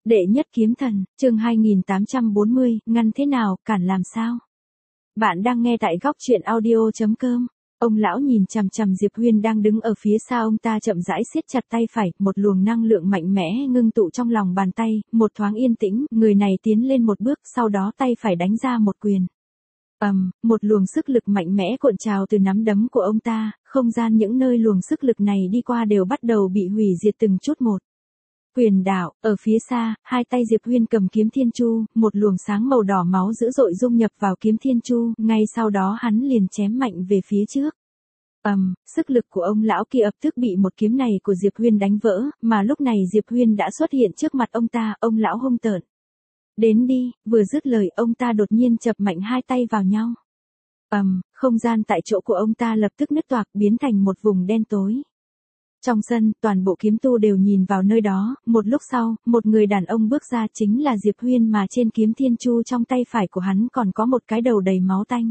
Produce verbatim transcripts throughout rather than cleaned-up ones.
Đệ nhất kiếm thần, chương hai nghìn tám trăm bốn mươi, ngăn thế nào, cản làm sao? Bạn đang nghe tại góc truyện audio chấm com. Ông lão nhìn chằm chằm Diệp Huyên đang đứng ở phía xa ông ta chậm rãi siết chặt tay phải, một luồng năng lượng mạnh mẽ ngưng tụ trong lòng bàn tay, một thoáng yên tĩnh, người này tiến lên một bước, sau đó tay phải đánh ra một quyền. Ầm, um, một luồng sức lực mạnh mẽ cuộn trào từ nắm đấm của ông ta, không gian những nơi luồng sức lực này đi qua đều bắt đầu bị hủy diệt từng chút một. Quyền đạo, ở phía xa, hai tay Diệp Huyên cầm kiếm thiên chu, một luồng sáng màu đỏ máu dữ dội dung nhập vào kiếm thiên chu, ngay sau đó hắn liền chém mạnh về phía trước. Ầm, um, sức lực của ông lão kia ập tức bị một kiếm này của Diệp Huyên đánh vỡ, mà lúc này Diệp Huyên đã xuất hiện trước mặt ông ta, ông lão hung tợn. Đến đi, vừa dứt lời ông ta đột nhiên chập mạnh hai tay vào nhau. Ầm, um, không gian tại chỗ của ông ta lập tức nứt toạc biến thành một vùng đen tối. Trong sân, toàn bộ kiếm tu đều nhìn vào nơi đó, một lúc sau, một người đàn ông bước ra chính là Diệp Huyên mà trên kiếm thiên chu trong tay phải của hắn còn có một cái đầu đầy máu tanh.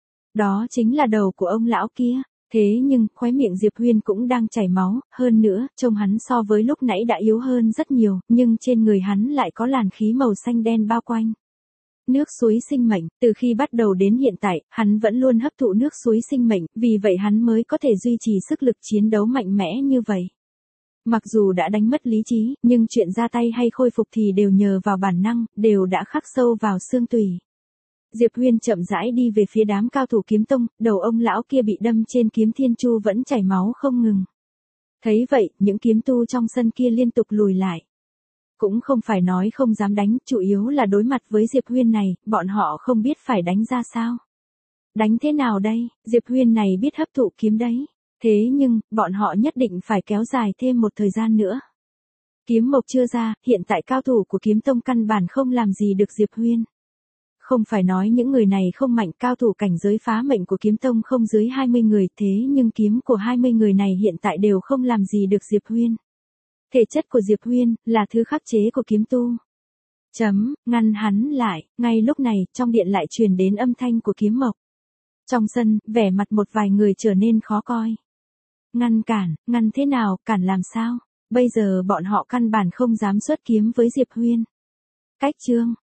Đó chính là đầu của ông lão kia, thế nhưng, khóe miệng Diệp Huyên cũng đang chảy máu, hơn nữa, trông hắn so với lúc nãy đã yếu hơn rất nhiều, nhưng trên người hắn lại có làn khí màu xanh đen bao quanh. Nước suối sinh mệnh, từ khi bắt đầu đến hiện tại, hắn vẫn luôn hấp thụ nước suối sinh mệnh, vì vậy hắn mới có thể duy trì sức lực chiến đấu mạnh mẽ như vậy. Mặc dù đã đánh mất lý trí, nhưng chuyện ra tay hay khôi phục thì đều nhờ vào bản năng, đều đã khắc sâu vào xương tủy. Diệp Huyên chậm rãi đi về phía đám cao thủ kiếm tông, đầu ông lão kia bị đâm trên kiếm thiên chu vẫn chảy máu không ngừng. Thấy vậy, những kiếm tu trong sân kia liên tục lùi lại. Cũng không phải nói không dám đánh, chủ yếu là đối mặt với Diệp Huyên này, bọn họ không biết phải đánh ra sao. Đánh thế nào đây, Diệp Huyên này biết hấp thụ kiếm đấy. Thế nhưng, bọn họ nhất định phải kéo dài thêm một thời gian nữa. Kiếm mộc chưa ra, hiện tại cao thủ của kiếm tông căn bản không làm gì được Diệp Huyên. Không phải nói những người này không mạnh, cao thủ cảnh giới phá mệnh của kiếm tông không dưới hai mươi người, thế nhưng kiếm của hai mươi người này hiện tại đều không làm gì được Diệp Huyên. Thể chất của Diệp Huyên là thứ khắc chế của kiếm tu. Chấm, ngăn hắn lại, ngay lúc này, trong điện lại truyền đến âm thanh của kiếm mộc. Trong sân, vẻ mặt một vài người trở nên khó coi. Ngăn cản, ngăn thế nào, cản làm sao? Bây giờ bọn họ căn bản không dám xuất kiếm với Diệp Huyên. Cách chương,